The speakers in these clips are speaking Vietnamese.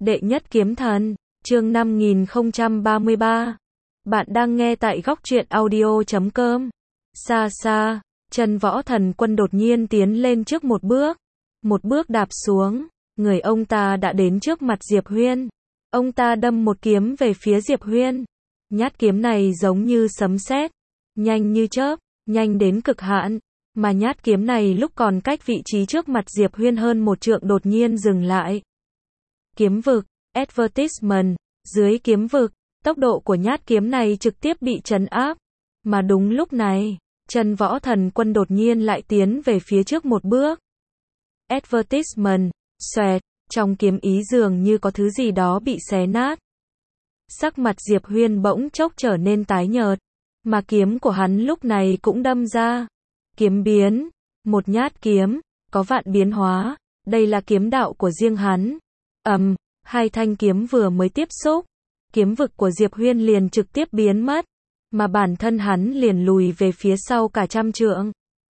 Đệ nhất kiếm thần, chương 5033. Bạn đang nghe tại góc truyện audio.com. Xa xa, Chân Võ Thần Quân đột nhiên tiến lên trước một bước đạp xuống, người ông ta đã đến trước mặt Diệp Huyên. Ông ta đâm một kiếm về phía Diệp Huyên. Nhát kiếm này giống như sấm sét, nhanh như chớp, nhanh đến cực hạn, mà nhát kiếm này lúc còn cách vị trí trước mặt Diệp Huyên hơn một trượng đột nhiên dừng lại. Kiếm vực, advertisement, dưới kiếm vực, tốc độ của nhát kiếm này trực tiếp bị trấn áp. Mà đúng lúc này, Chân Võ Thần Quân đột nhiên lại tiến về phía trước một bước. Advertisement, xoẹt, trong kiếm ý dường như có thứ gì đó bị xé nát. Sắc mặt Diệp Huyên bỗng chốc trở nên tái nhợt, mà kiếm của hắn lúc này cũng đâm ra. Kiếm biến, một nhát kiếm, có vạn biến hóa, đây là kiếm đạo của riêng hắn. Hai thanh kiếm vừa mới tiếp xúc, kiếm vực của Diệp Huyên liền trực tiếp biến mất, mà bản thân hắn liền lùi về phía sau cả trăm trượng.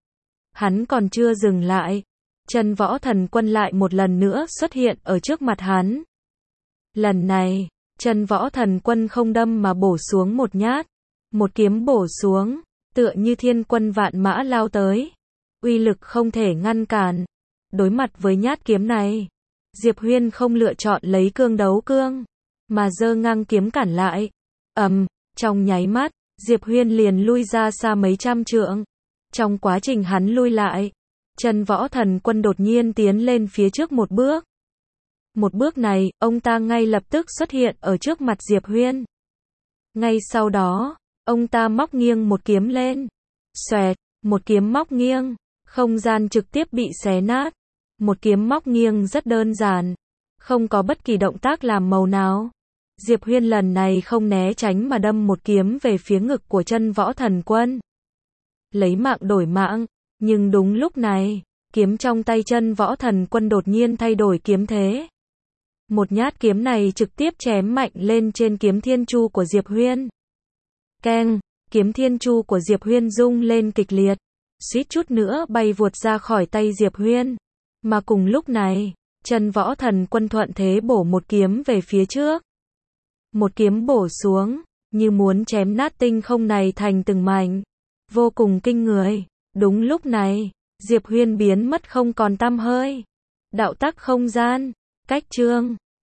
Hắn còn chưa dừng lại, Chân Võ Thần Quân lại một lần nữa xuất hiện ở trước mặt hắn. Lần này, Chân Võ Thần Quân không đâm mà bổ xuống một nhát, một kiếm bổ xuống, tựa như thiên quân vạn mã lao tới, uy lực không thể ngăn cản. Đối mặt với nhát kiếm này, Diệp Huyên không lựa chọn lấy cương đấu cương, mà giơ ngang kiếm cản lại. Trong nháy mắt, Diệp Huyên liền lui ra xa mấy trăm trượng. Trong quá trình hắn lui lại, Chân Võ Thần Quân đột nhiên tiến lên phía trước một bước. Một bước này, ông ta ngay lập tức xuất hiện ở trước mặt Diệp Huyên. Ngay sau đó, ông ta móc nghiêng một kiếm lên. Xoẹt, một kiếm móc nghiêng, không gian trực tiếp bị xé nát. Một kiếm móc nghiêng rất đơn giản, không có bất kỳ động tác làm màu nào. Diệp Huyên lần này không né tránh mà đâm một kiếm về phía ngực của Chân Võ Thần Quân. Lấy mạng đổi mạng, nhưng đúng lúc này, kiếm trong tay Chân Võ Thần Quân đột nhiên thay đổi kiếm thế. Một nhát kiếm này trực tiếp chém mạnh lên trên kiếm thiên chu của Diệp Huyên. Keng, kiếm thiên chu của Diệp Huyên rung lên kịch liệt, suýt chút nữa bay vụt ra khỏi tay Diệp Huyên. Mà cùng lúc này, Chân Võ Thần Quân thuận thế bổ một kiếm về phía trước. Một kiếm bổ xuống, như muốn chém nát tinh không này thành từng mảnh, vô cùng kinh người. Đúng lúc này, Diệp Huyên biến mất không còn tăm hơi. Đạo tắc không gian, cách chương